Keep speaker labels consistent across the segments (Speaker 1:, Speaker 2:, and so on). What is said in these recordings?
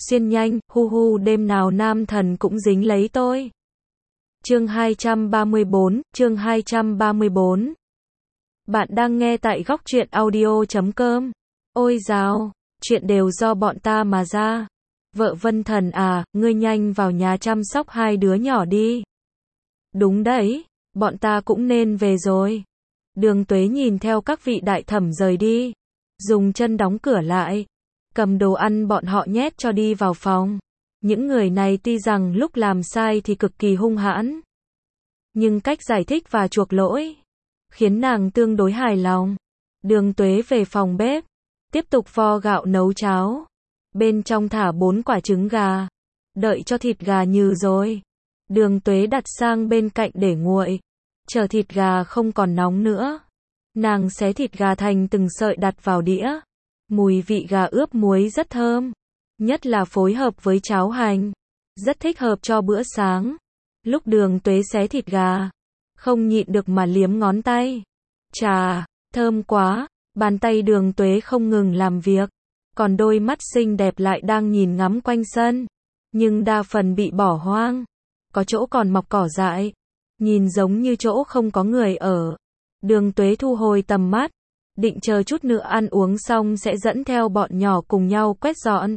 Speaker 1: xuyên nhanh, hu hu đêm nào nam thần cũng dính lấy tôi. Chương 234. Bạn đang nghe tại góc truyện audio.com. Ôi dào, chuyện đều do bọn ta mà ra. Vợ Vân Thần à, ngươi nhanh vào nhà chăm sóc hai đứa nhỏ đi. Đúng đấy, bọn ta cũng nên về rồi. Đường Tuế nhìn theo các vị đại thẩm rời đi, dùng chân đóng cửa lại, cầm đồ ăn bọn họ nhét cho đi vào phòng. Những người này tuy rằng lúc làm sai thì cực kỳ hung hãn, nhưng cách giải thích và chuộc lỗi khiến nàng tương đối hài lòng. Đường Tuế về phòng bếp, tiếp tục vo gạo nấu cháo. Bên trong thả 4 quả trứng gà. Đợi cho thịt gà nhừ rồi, Đường Tuế đặt sang bên cạnh để nguội. Chờ thịt gà không còn nóng nữa, nàng xé thịt gà thành từng sợi đặt vào đĩa. Mùi vị gà ướp muối rất thơm, nhất là phối hợp với cháo hành, rất thích hợp cho bữa sáng. Lúc Đường Tuế xé thịt gà, không nhịn được mà liếm ngón tay. Chà, thơm quá. Bàn tay Đường Tuế không ngừng làm việc, còn đôi mắt xinh đẹp lại đang nhìn ngắm quanh sân, nhưng đa phần bị bỏ hoang, có chỗ còn mọc cỏ dại, nhìn giống như chỗ không có người ở. Đường Tuế thu hồi tầm mắt, định chờ chút nữa ăn uống xong sẽ dẫn theo bọn nhỏ cùng nhau quét dọn.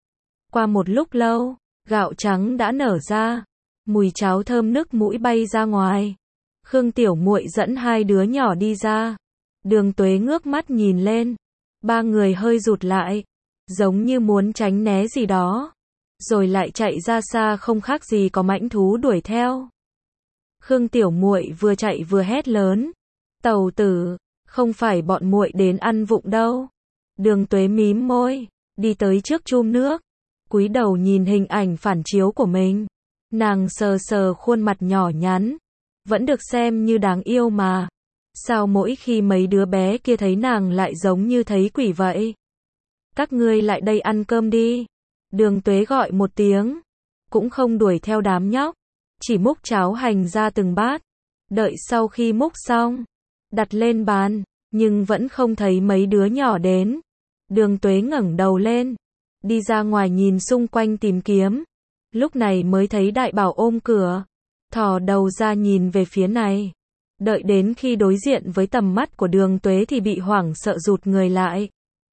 Speaker 1: Qua một lúc lâu, gạo trắng đã nở ra, mùi cháo thơm nức mũi bay ra ngoài. Khương Tiểu Muội dẫn hai đứa nhỏ đi ra. Đường Tuế ngước mắt nhìn lên, ba người hơi rụt lại, giống như muốn tránh né gì đó, rồi lại chạy ra xa không khác gì có mãnh thú đuổi theo. Khương Tiểu Muội vừa chạy vừa hét lớn, "Tẩu tử, không phải bọn muội đến ăn vụng đâu." Đường Tuế mím môi, đi tới trước chum nước, cúi đầu nhìn hình ảnh phản chiếu của mình. Nàng sờ sờ khuôn mặt nhỏ nhắn, vẫn được xem như đáng yêu mà. Sao mỗi khi mấy đứa bé kia thấy nàng lại giống như thấy quỷ vậy? Các ngươi lại đây ăn cơm đi. Đường Tuế gọi một tiếng, cũng không đuổi theo đám nhóc, chỉ múc cháo hành ra từng bát. Đợi sau khi múc xong, đặt lên bàn, nhưng vẫn không thấy mấy đứa nhỏ đến. Đường Tuế ngẩng đầu lên, đi ra ngoài nhìn xung quanh tìm kiếm. Lúc này mới thấy Đại Bảo ôm cửa, thò đầu ra nhìn về phía này. Đợi đến khi đối diện với tầm mắt của Đường Tuế thì bị hoảng sợ rụt người lại.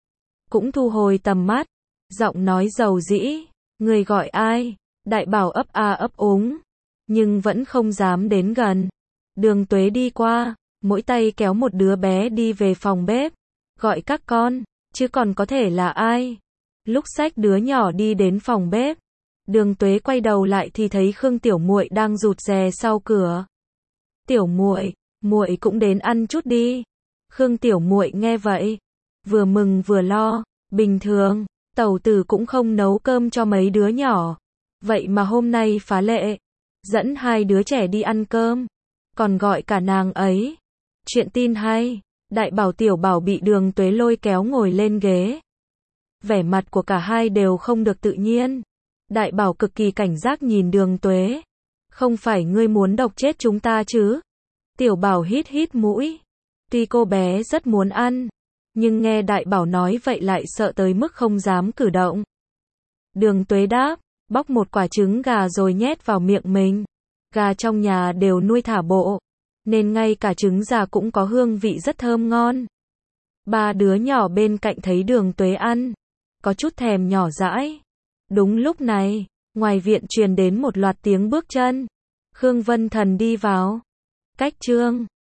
Speaker 1: Cũng thu hồi tầm mắt, giọng nói dầu dĩ, "Người gọi ai?" Đại Bảo ấp a ấp úng, nhưng vẫn không dám đến gần. Đường Tuế đi qua, mỗi tay kéo một đứa bé đi về phòng bếp, gọi các con, chứ còn có thể là ai. Lúc xách đứa nhỏ đi đến phòng bếp, Đường Tuế quay đầu lại thì thấy Khương Tiểu Muội đang rụt rè sau cửa. "Tiểu Muội, muội cũng đến ăn chút đi." Khương Tiểu Muội nghe vậy, vừa mừng vừa lo, bình thường, tẩu tử cũng không nấu cơm cho mấy đứa nhỏ. Vậy mà hôm nay phá lệ, dẫn hai đứa trẻ đi ăn cơm, còn gọi cả nàng ấy. Chuyện tin hay, Đại Bảo Tiểu Bảo bị Đường Tuế lôi kéo ngồi lên ghế. Vẻ mặt của cả hai đều không được tự nhiên. Đại Bảo cực kỳ cảnh giác nhìn Đường Tuế. "Không phải ngươi muốn độc chết chúng ta chứ?" Tiểu Bảo hít hít mũi. Tuy cô bé rất muốn ăn, nhưng nghe Đại Bảo nói vậy lại sợ tới mức không dám cử động. Đường Tuế đáp, bóc một quả trứng gà rồi nhét vào miệng mình. Gà trong nhà đều nuôi thả bộ, nên ngay cả trứng già cũng có hương vị rất thơm ngon. Ba đứa nhỏ bên cạnh thấy Đường Tuế ăn, có chút thèm nhỏ dãi. Đúng lúc này, ngoài viện truyền đến một loạt tiếng bước chân. Khương Vân Thần đi vào. Cách chương